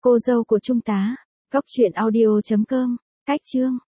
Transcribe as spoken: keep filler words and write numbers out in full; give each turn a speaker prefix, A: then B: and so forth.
A: Cô dâu của Trung tá. Cốc truyện audio chấm com. Cách chương.